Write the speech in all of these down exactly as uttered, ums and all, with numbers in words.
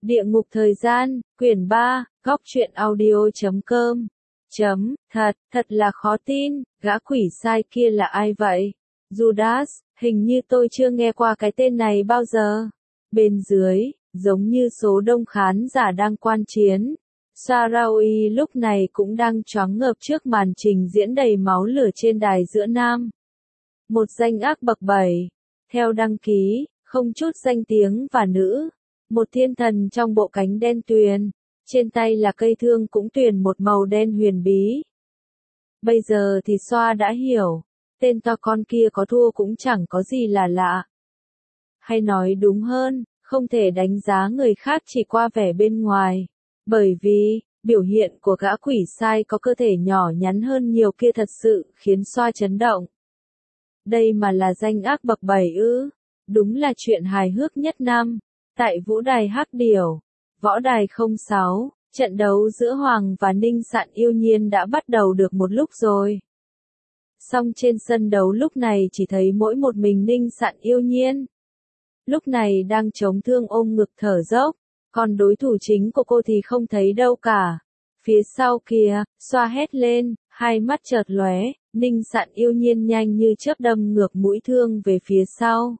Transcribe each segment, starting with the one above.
Địa ngục thời gian, quyển ba, góc truyện audio chấm com. Chấm, thật, thật là khó tin, gã quỷ sai kia là ai vậy? Judas, hình như tôi chưa nghe qua cái tên này bao giờ. Bên dưới, giống như số đông khán giả đang quan chiến, Sarawi lúc này cũng đang choáng ngợp trước màn trình diễn đầy máu lửa trên đài giữa nam. Một danh ác bậc bảy, theo đăng ký, không chút danh tiếng và nữ. Một thiên thần trong bộ cánh đen tuyền, trên tay là cây thương cũng tuyền một màu đen huyền bí. Bây giờ thì Xoa đã hiểu, tên to con kia có thua cũng chẳng có gì là lạ. Hay nói đúng hơn, không thể đánh giá người khác chỉ qua vẻ bên ngoài, bởi vì, biểu hiện của gã quỷ sai có cơ thể nhỏ nhắn hơn nhiều kia thật sự khiến Xoa chấn động. Đây mà là danh ác bậc bảy ư, đúng là chuyện hài hước nhất năm. Tại vũ đài Hắc Điểu, võ đài không sáu, trận đấu giữa Hoàng và Ninh Sạn Yêu Nhiên đã bắt đầu được một lúc rồi. Song trên sân đấu lúc này chỉ thấy mỗi một mình Ninh Sạn Yêu Nhiên. Lúc này đang chống thương ôm ngực thở dốc, còn đối thủ chính của cô thì không thấy đâu cả. Phía sau kia, Xoa hét lên, hai mắt chợt lóe, Ninh Sạn Yêu Nhiên nhanh như chớp đâm ngược mũi thương về phía sau.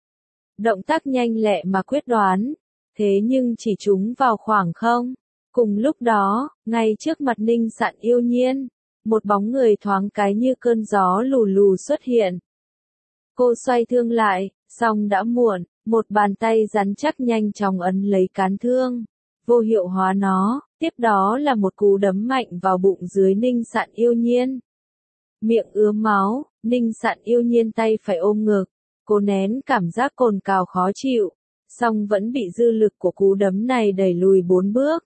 Động tác nhanh lẹ mà quyết đoán, thế nhưng chỉ trúng vào khoảng không. Cùng lúc đó, ngay trước mặt Ninh Sạn Yêu Nhiên, một bóng người thoáng cái như cơn gió lù lù xuất hiện. Cô xoay thương lại, song đã muộn, một bàn tay rắn chắc nhanh chóng ấn lấy cán thương, vô hiệu hóa nó, tiếp đó là một cú đấm mạnh vào bụng dưới Ninh Sạn Yêu Nhiên. Miệng ứa máu, Ninh Sạn Yêu Nhiên tay phải ôm ngực. Cô nén cảm giác cồn cào khó chịu, song vẫn bị dư lực của cú đấm này đẩy lùi bốn bước.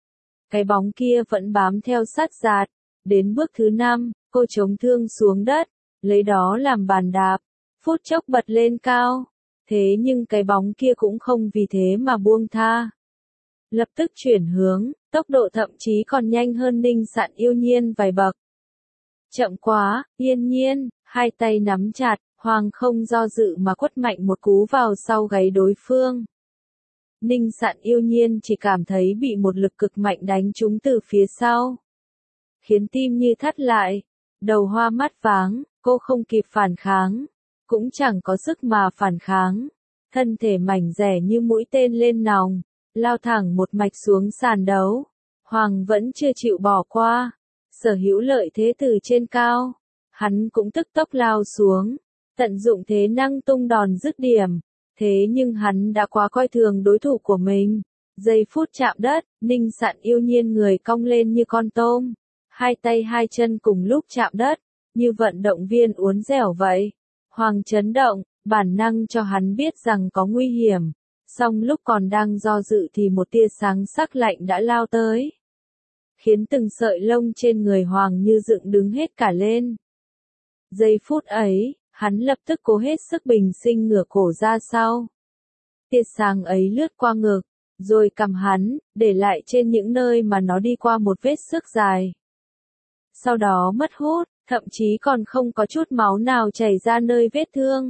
Cái bóng kia vẫn bám theo sát giạt, đến bước thứ năm, cô chống thương xuống đất, lấy đó làm bàn đạp, phút chốc bật lên cao. Thế nhưng cái bóng kia cũng không vì thế mà buông tha. Lập tức chuyển hướng, tốc độ thậm chí còn nhanh hơn Ninh Sạn Yêu Nhiên vài bậc. Chậm quá, Yên Nhiên, hai tay nắm chặt. Hoàng không do dự mà quất mạnh một cú vào sau gáy đối phương. Ninh Sạn Yêu Nhiên chỉ cảm thấy bị một lực cực mạnh đánh trúng từ phía sau, khiến tim như thắt lại, đầu hoa mắt váng, cô không kịp phản kháng, cũng chẳng có sức mà phản kháng. Thân thể mảnh dẻ như mũi tên lên nòng, lao thẳng một mạch xuống sàn đấu. Hoàng vẫn chưa chịu bỏ qua, sở hữu lợi thế từ trên cao, hắn cũng tức tốc lao xuống. Tận dụng thế năng tung đòn dứt điểm, thế nhưng hắn đã quá coi thường đối thủ của mình. Giây phút chạm đất, Ninh Sạn Yêu Nhiên người cong lên như con tôm, hai tay hai chân cùng lúc chạm đất, như vận động viên uốn dẻo vậy. Hoàng chấn động, bản năng cho hắn biết rằng có nguy hiểm, song lúc còn đang do dự thì một tia sáng sắc lạnh đã lao tới, khiến từng sợi lông trên người Hoàng như dựng đứng hết cả lên. Giây phút ấy, hắn lập tức cố hết sức bình sinh ngửa cổ ra sau. Tia sáng ấy lướt qua ngực, rồi cầm hắn, để lại trên những nơi mà nó đi qua một vết xước dài. Sau đó mất hút, thậm chí còn không có chút máu nào chảy ra nơi vết thương.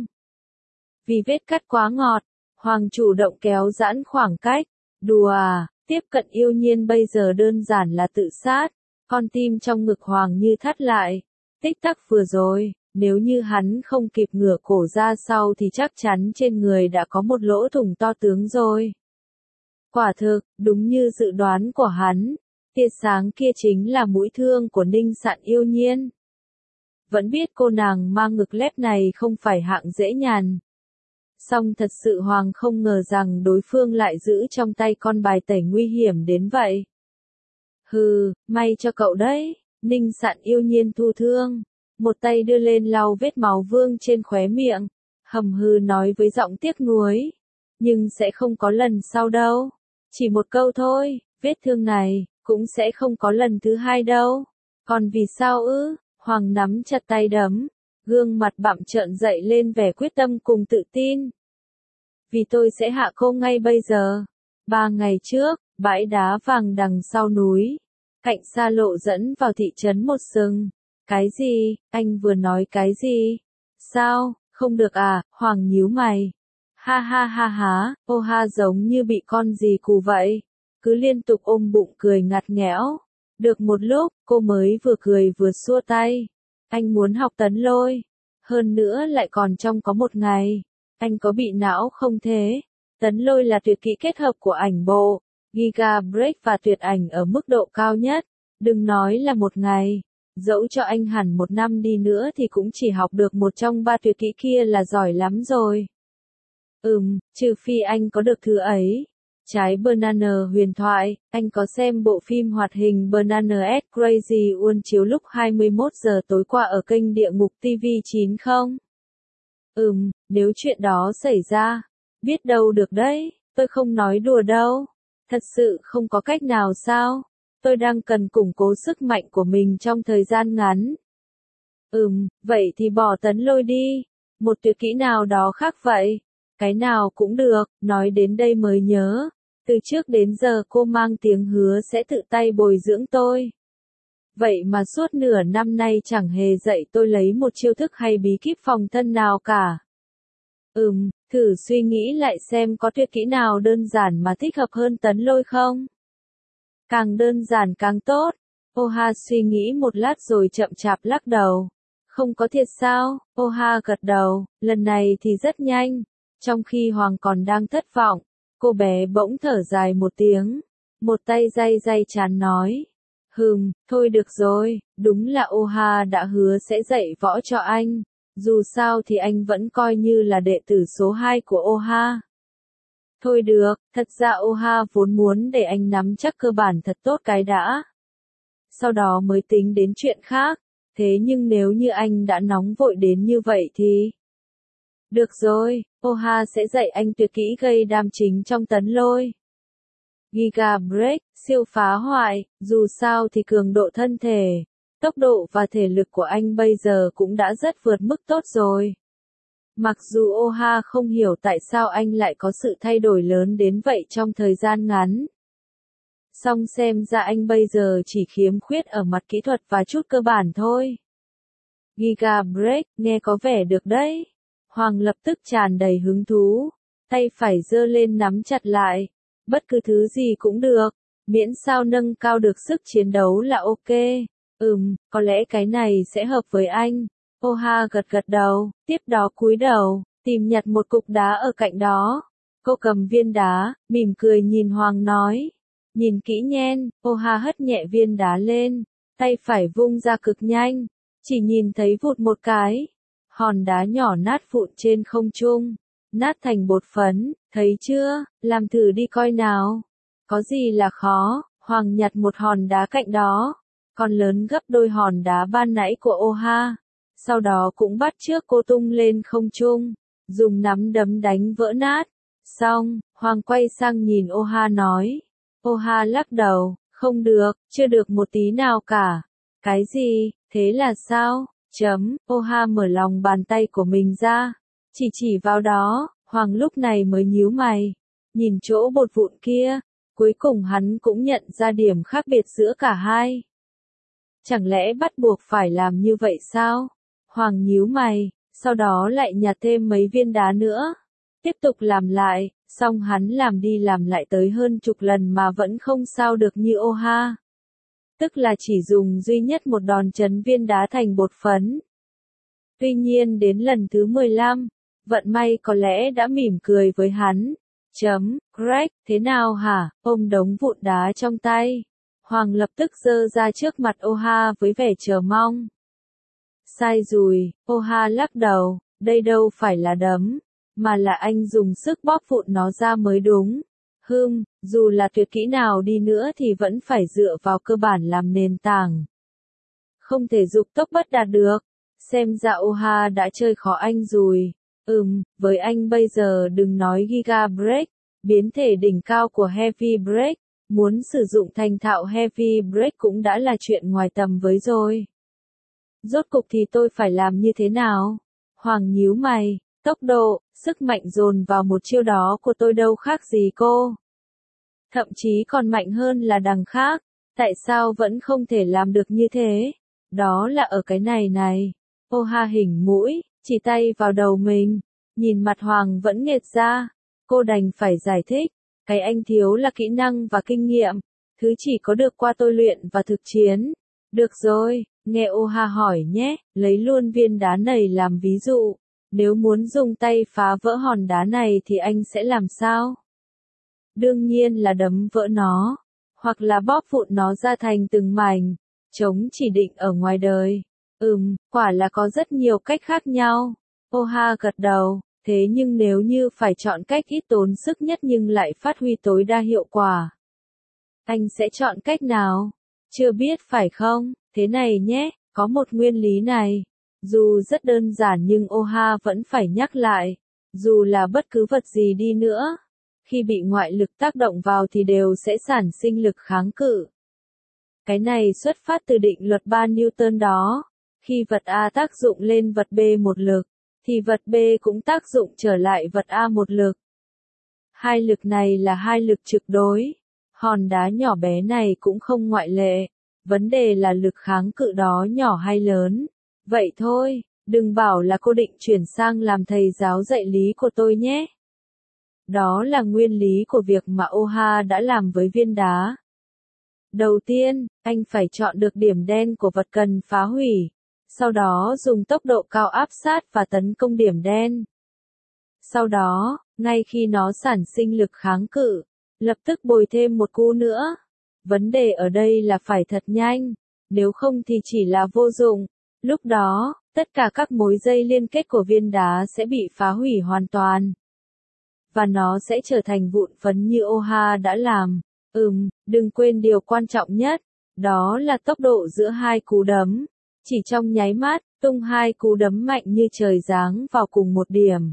Vì vết cắt quá ngọt, Hoàng chủ động kéo giãn khoảng cách. Đùa à, tiếp cận Yêu Nhiên bây giờ đơn giản là tự sát. Con tim trong ngực Hoàng như thắt lại. Tích tắc vừa rồi. Nếu như hắn không kịp ngửa cổ ra sau thì chắc chắn trên người đã có một lỗ thủng to tướng rồi. Quả thực, đúng như dự đoán của hắn, tia sáng kia chính là mũi thương của Ninh Sạn Yêu Nhiên. Vẫn biết cô nàng mang ngực lép này không phải hạng dễ nhàn. Song thật sự Hoàng không ngờ rằng đối phương lại giữ trong tay con bài tẩy nguy hiểm đến vậy. Hừ, may cho cậu đấy, Ninh Sạn Yêu Nhiên thu thương. Một tay đưa lên lau vết máu vương trên khóe miệng, hầm hừ nói với giọng tiếc nuối. Nhưng sẽ không có lần sau đâu. Chỉ một câu thôi, vết thương này, cũng sẽ không có lần thứ hai đâu. Còn vì sao ư? Hoàng nắm chặt tay đấm, gương mặt bặm trợn dậy lên vẻ quyết tâm cùng tự tin. Vì tôi sẽ hạ cô ngay bây giờ. Ba ngày trước, bãi đá vàng đằng sau núi, cạnh xa lộ dẫn vào thị trấn một sừng. Cái gì? Anh vừa nói cái gì? Sao? Không được à? Hoàng nhíu mày. Ha ha ha ha, Oha giống như bị con gì cù vậy. Cứ liên tục ôm bụng cười ngặt nghẽo. Được một lúc, cô mới vừa cười vừa xua tay. Anh muốn học tấn lôi. Hơn nữa lại còn trong có một ngày. Anh có bị não không thế? Tấn lôi là tuyệt kỹ kết hợp của ảnh bộ, Giga Break và tuyệt ảnh ở mức độ cao nhất. Đừng nói là một ngày. Dẫu cho anh hẳn một năm đi nữa thì cũng chỉ học được một trong ba tuyệt kỹ kia là giỏi lắm rồi. Ừm, trừ phi anh có được thứ ấy. Trái Banana huyền thoại, anh có xem bộ phim hoạt hình Banana S Crazy World chiếu lúc hai mươi mốt giờ tối qua ở kênh Địa Ngục ti vi chín không? Ừm, nếu chuyện đó xảy ra, biết đâu được đấy, tôi không nói đùa đâu. Thật sự không có cách nào sao? Tôi đang cần củng cố sức mạnh của mình trong thời gian ngắn. Ừm, vậy thì bỏ tấn lôi đi. Một tuyệt kỹ nào đó khác vậy. Cái nào cũng được, nói đến đây mới nhớ. Từ trước đến giờ cô mang tiếng hứa sẽ tự tay bồi dưỡng tôi. Vậy mà suốt nửa năm nay chẳng hề dạy tôi lấy một chiêu thức hay bí kíp phòng thân nào cả. Ừm, thử suy nghĩ lại xem có tuyệt kỹ nào đơn giản mà thích hợp hơn tấn lôi không? Càng đơn giản càng tốt. Oha suy nghĩ một lát rồi chậm chạp lắc đầu. Không có thiệt sao? Oha gật đầu, lần này thì rất nhanh. Trong khi Hoàng còn đang thất vọng, cô bé bỗng thở dài một tiếng. Một tay day day chán nói. Hừm, thôi được rồi, đúng là Oha đã hứa sẽ dạy võ cho anh. Dù sao thì anh vẫn coi như là đệ tử số hai của Oha. Thôi được, thật ra Oha vốn muốn để anh nắm chắc cơ bản thật tốt cái đã. Sau đó mới tính đến chuyện khác. Thế nhưng nếu như anh đã nóng vội đến như vậy thì... Được rồi, Oha sẽ dạy anh tuyệt kỹ gây đam chính trong tấn lôi. Giga Break, siêu phá hoại, dù sao thì cường độ thân thể, tốc độ và thể lực của anh bây giờ cũng đã rất vượt mức tốt rồi. Mặc dù Oha không hiểu tại sao anh lại có sự thay đổi lớn đến vậy trong thời gian ngắn. Song xem ra anh bây giờ chỉ khiếm khuyết ở mặt kỹ thuật và chút cơ bản thôi. Giga Break, nghe có vẻ được đấy. Hoàng lập tức tràn đầy hứng thú, tay phải giơ lên nắm chặt lại. Bất cứ thứ gì cũng được, miễn sao nâng cao được sức chiến đấu là ok. Ừm, có lẽ cái này sẽ hợp với anh. Oha gật gật đầu, tiếp đó cúi đầu, tìm nhặt một cục đá ở cạnh đó. Cô cầm viên đá, mỉm cười nhìn Hoàng nói. Nhìn kỹ nhen, Oha hất nhẹ viên đá lên, tay phải vung ra cực nhanh. Chỉ nhìn thấy vụt một cái. Hòn đá nhỏ nát vụn trên không trung, nát thành bột phấn, thấy chưa, làm thử đi coi nào. Có gì là khó, Hoàng nhặt một hòn đá cạnh đó, còn lớn gấp đôi hòn đá ban nãy của Oha. Sau đó cũng bắt chước cô tung lên không trung, dùng nắm đấm đánh vỡ nát. Xong, Hoàng quay sang nhìn Oha nói. Oha lắc đầu, không được, chưa được một tí nào cả. Cái gì, thế là sao? Chấm, Oha mở lòng bàn tay của mình ra, chỉ chỉ vào đó. Hoàng lúc này mới nhíu mày, nhìn chỗ bột vụn kia, cuối cùng hắn cũng nhận ra điểm khác biệt giữa cả hai. Chẳng lẽ bắt buộc phải làm như vậy sao? Hoàng nhíu mày, sau đó lại nhặt thêm mấy viên đá nữa, tiếp tục làm lại, xong hắn làm đi làm lại tới hơn chục lần mà vẫn không sao được như Oha. Tức là chỉ dùng duy nhất một đòn chấn viên đá thành bột phấn. Tuy nhiên đến lần thứ mười lăm, vận may có lẽ đã mỉm cười với hắn. Chấm, Greg, thế nào hả? Ôm đống vụn đá trong tay. Hoàng lập tức giơ ra trước mặt Oha với vẻ chờ mong. Sai rồi, Oha lắc đầu, đây đâu phải là đấm, mà là anh dùng sức bóp vụn nó ra mới đúng. Hừm, dù là tuyệt kỹ nào đi nữa thì vẫn phải dựa vào cơ bản làm nền tảng. Không thể dục tốc bất đạt được. Xem ra Oha đã chơi khó anh rồi. Ừm, với anh bây giờ đừng nói Giga Break, biến thể đỉnh cao của Heavy Break, muốn sử dụng thành thạo Heavy Break cũng đã là chuyện ngoài tầm với rồi. Rốt cục thì tôi phải làm như thế nào? Hoàng nhíu mày, tốc độ, sức mạnh dồn vào một chiêu đó của tôi đâu khác gì cô. Thậm chí còn mạnh hơn là đằng khác, tại sao vẫn không thể làm được như thế? Đó là ở cái này này. Oha hỉnh mũi, chỉ tay vào đầu mình. Nhìn mặt Hoàng vẫn nghệt ra, cô đành phải giải thích, cái anh thiếu là kỹ năng và kinh nghiệm, thứ chỉ có được qua tôi luyện và thực chiến. Được rồi, nghe Oha hỏi nhé, lấy luôn viên đá này làm ví dụ, nếu muốn dùng tay phá vỡ hòn đá này thì anh sẽ làm sao? Đương nhiên là đấm vỡ nó, hoặc là bóp vụn nó ra thành từng mảnh, chống chỉ định ở ngoài đời. Ừm, quả là có rất nhiều cách khác nhau. Oha gật đầu, thế nhưng nếu như phải chọn cách ít tốn sức nhất nhưng lại phát huy tối đa hiệu quả, anh sẽ chọn cách nào? Chưa biết phải không? Thế này nhé, có một nguyên lý này. Dù rất đơn giản nhưng Oha vẫn phải nhắc lại. Dù là bất cứ vật gì đi nữa, khi bị ngoại lực tác động vào thì đều sẽ sản sinh lực kháng cự. Cái này xuất phát từ định luật ba Newton đó. Khi vật A tác dụng lên vật B một lực, thì vật B cũng tác dụng trở lại vật A một lực. Hai lực này là hai lực trực đối. Hòn đá nhỏ bé này cũng không ngoại lệ. Vấn đề là lực kháng cự đó nhỏ hay lớn. Vậy thôi, đừng bảo là cô định chuyển sang làm thầy giáo dạy lý của tôi nhé. Đó là nguyên lý của việc mà Oha đã làm với viên đá. Đầu tiên, anh phải chọn được điểm đen của vật cần phá hủy. Sau đó dùng tốc độ cao áp sát và tấn công điểm đen. Sau đó, ngay khi nó sản sinh lực kháng cự, lập tức bồi thêm một cú nữa. Vấn đề ở đây là phải thật nhanh, nếu không thì chỉ là vô dụng. Lúc đó, tất cả các mối dây liên kết của viên đá sẽ bị phá hủy hoàn toàn. Và nó sẽ trở thành vụn phấn như Oha đã làm. Ừm, đừng quên điều quan trọng nhất, đó là tốc độ giữa hai cú đấm. Chỉ trong nháy mắt, tung hai cú đấm mạnh như trời giáng vào cùng một điểm.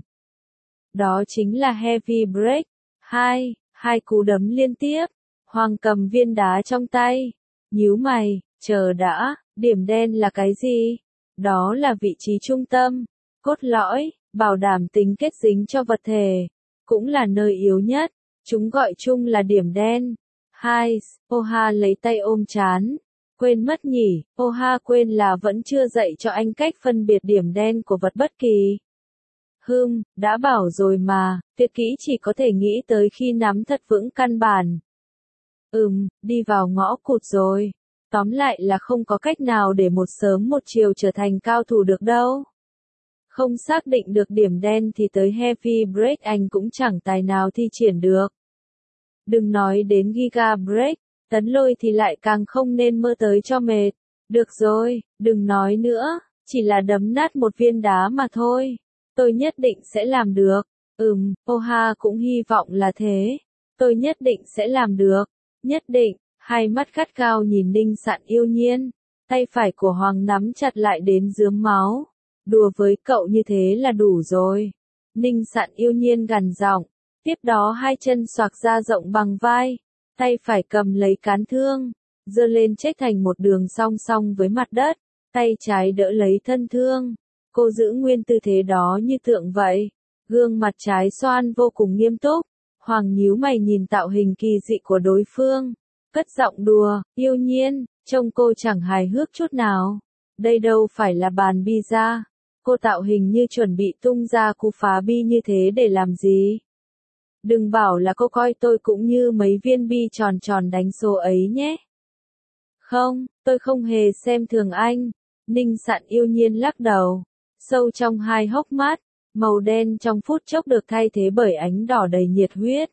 Đó chính là heavy break. Hai, hai cú đấm liên tiếp. Hoàng cầm viên đá trong tay. Nhíu mày, chờ đã, điểm đen là cái gì? Đó là vị trí trung tâm, cốt lõi, bảo đảm tính kết dính cho vật thể. Cũng là nơi yếu nhất. Chúng gọi chung là điểm đen. Hai, Oha lấy tay ôm trán. Quên mất nhỉ, Oha quên là vẫn chưa dạy cho anh cách phân biệt điểm đen của vật bất kỳ. Hừm, đã bảo rồi mà, tuyệt kỹ chỉ có thể nghĩ tới khi nắm thật vững căn bản. Ừm, đi vào ngõ cụt rồi. Tóm lại là không có cách nào để một sớm một chiều trở thành cao thủ được đâu. Không xác định được điểm đen thì tới heavy break anh cũng chẳng tài nào thi triển được. Đừng nói đến giga break, tấn lôi thì lại càng không nên mơ tới cho mệt. Được rồi, đừng nói nữa, chỉ là đấm nát một viên đá mà thôi. Tôi nhất định sẽ làm được. Ừm, Oha cũng hy vọng là thế. Tôi nhất định sẽ làm được. Nhất định, hai mắt gắt gao nhìn Ninh Sạn Yêu Nhiên. Tay phải của Hoàng nắm chặt lại đến rướm máu. Đùa với cậu như thế là đủ rồi. Ninh Sạn Yêu Nhiên gằn giọng. Tiếp đó hai chân xoạc ra rộng bằng vai. Tay phải cầm lấy cán thương. Giơ lên chếch thành một đường song song với mặt đất. Tay trái đỡ lấy thân thương. Cô giữ nguyên tư thế đó như tượng vậy. Gương mặt trái xoan vô cùng nghiêm túc. Hoàng nhíu mày nhìn tạo hình kỳ dị của đối phương. Cất giọng đùa, Yêu Nhiên, trông cô chẳng hài hước chút nào. Đây đâu phải là bàn pizza. Cô tạo hình như chuẩn bị tung ra cú phá bi như thế để làm gì? Đừng bảo là cô coi tôi cũng như mấy viên bi tròn tròn đánh số ấy nhé. Không, tôi không hề xem thường anh. Ninh Sạn Yêu Nhiên lắc đầu. Sâu trong hai hốc mắt, màu đen trong phút chốc được thay thế bởi ánh đỏ đầy nhiệt huyết.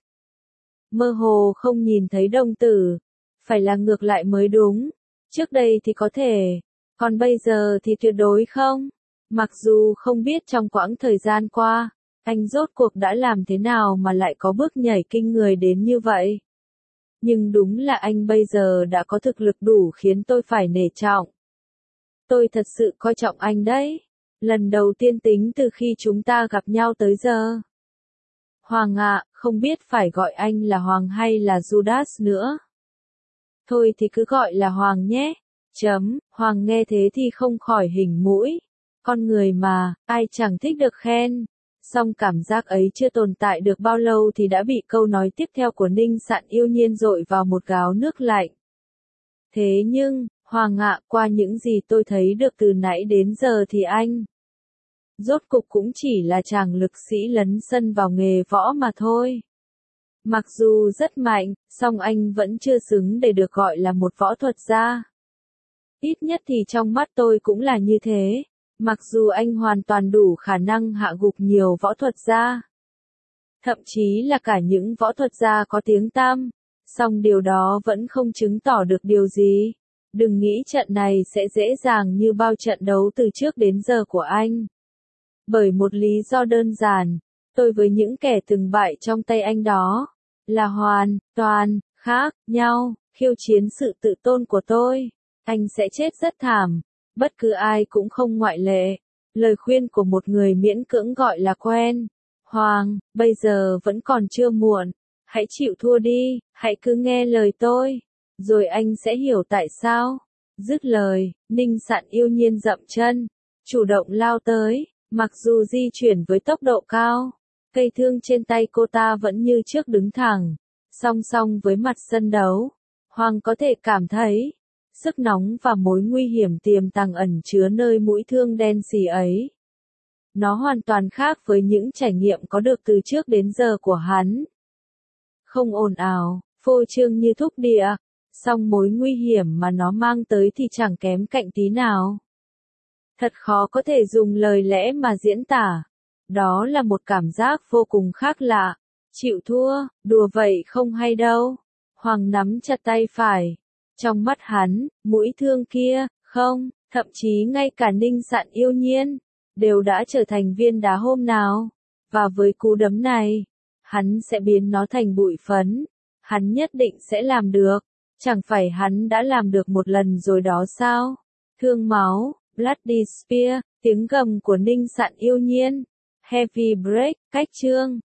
Mơ hồ không nhìn thấy đồng tử. Phải là ngược lại mới đúng. Trước đây thì có thể. Còn bây giờ thì tuyệt đối không. Mặc dù không biết trong quãng thời gian qua, anh rốt cuộc đã làm thế nào mà lại có bước nhảy kinh người đến như vậy. Nhưng đúng là anh bây giờ đã có thực lực đủ khiến tôi phải nể trọng. Tôi thật sự coi trọng anh đấy. Lần đầu tiên tính từ khi chúng ta gặp nhau tới giờ. Hoàng ạ, không biết phải gọi anh là Hoàng hay là Judas nữa. Thôi thì cứ gọi là Hoàng nhé. Chấm, Hoàng nghe thế thì không khỏi hỉnh mũi. Con người mà, ai chẳng thích được khen. Song cảm giác ấy chưa tồn tại được bao lâu thì đã bị câu nói tiếp theo của Ninh Sạn Yêu Nhiên dội vào một gáo nước lạnh. Thế nhưng, Hoàng ạ, qua những gì tôi thấy được từ nãy đến giờ thì anh Rốt cục cũng chỉ là chàng lực sĩ lấn sân vào nghề võ mà thôi. Mặc dù rất mạnh, song anh vẫn chưa xứng để được gọi là một võ thuật gia. Ít nhất thì trong mắt tôi cũng là như thế, mặc dù anh hoàn toàn đủ khả năng hạ gục nhiều võ thuật gia. Thậm chí là cả những võ thuật gia có tiếng tăm, song điều đó vẫn không chứng tỏ được điều gì. Đừng nghĩ trận này sẽ dễ dàng như bao trận đấu từ trước đến giờ của anh. Bởi một lý do đơn giản, tôi với những kẻ từng bại trong tay anh đó, là hoàn toàn khác nhau, khiêu chiến sự tự tôn của tôi. Anh sẽ chết rất thảm, bất cứ ai cũng không ngoại lệ. Lời khuyên của một người miễn cưỡng gọi là quen. Hoàng, bây giờ vẫn còn chưa muộn. Hãy chịu thua đi, hãy cứ nghe lời tôi. Rồi anh sẽ hiểu tại sao. Dứt lời, Ninh Sạn yêu nhiên dậm chân, chủ động lao tới, mặc dù di chuyển với tốc độ cao. Cây thương trên tay cô ta vẫn như trước đứng thẳng, song song với mặt sân đấu. Hoàng có thể cảm thấy sức nóng và mối nguy hiểm tiềm tàng ẩn chứa nơi mũi thương đen xì ấy. Nó hoàn toàn khác với những trải nghiệm có được từ trước đến giờ của hắn. Không ồn ào, phô trương như thúc địa, song mối nguy hiểm mà nó mang tới thì chẳng kém cạnh tí nào. Thật khó có thể dùng lời lẽ mà diễn tả. Đó là một cảm giác vô cùng khác lạ. Chịu thua, đùa vậy không hay đâu. Hoàng nắm chặt tay phải. Trong mắt hắn, mũi thương kia, không, thậm chí ngay cả Ninh Sạn yêu nhiên, đều đã trở thành viên đá hôm nào. Và với cú đấm này, hắn sẽ biến nó thành bụi phấn. Hắn nhất định sẽ làm được. Chẳng phải hắn đã làm được một lần rồi đó sao? Thương máu, Bloody Spear, tiếng gầm của Ninh Sạn yêu nhiên. Heavy Break, cách chương.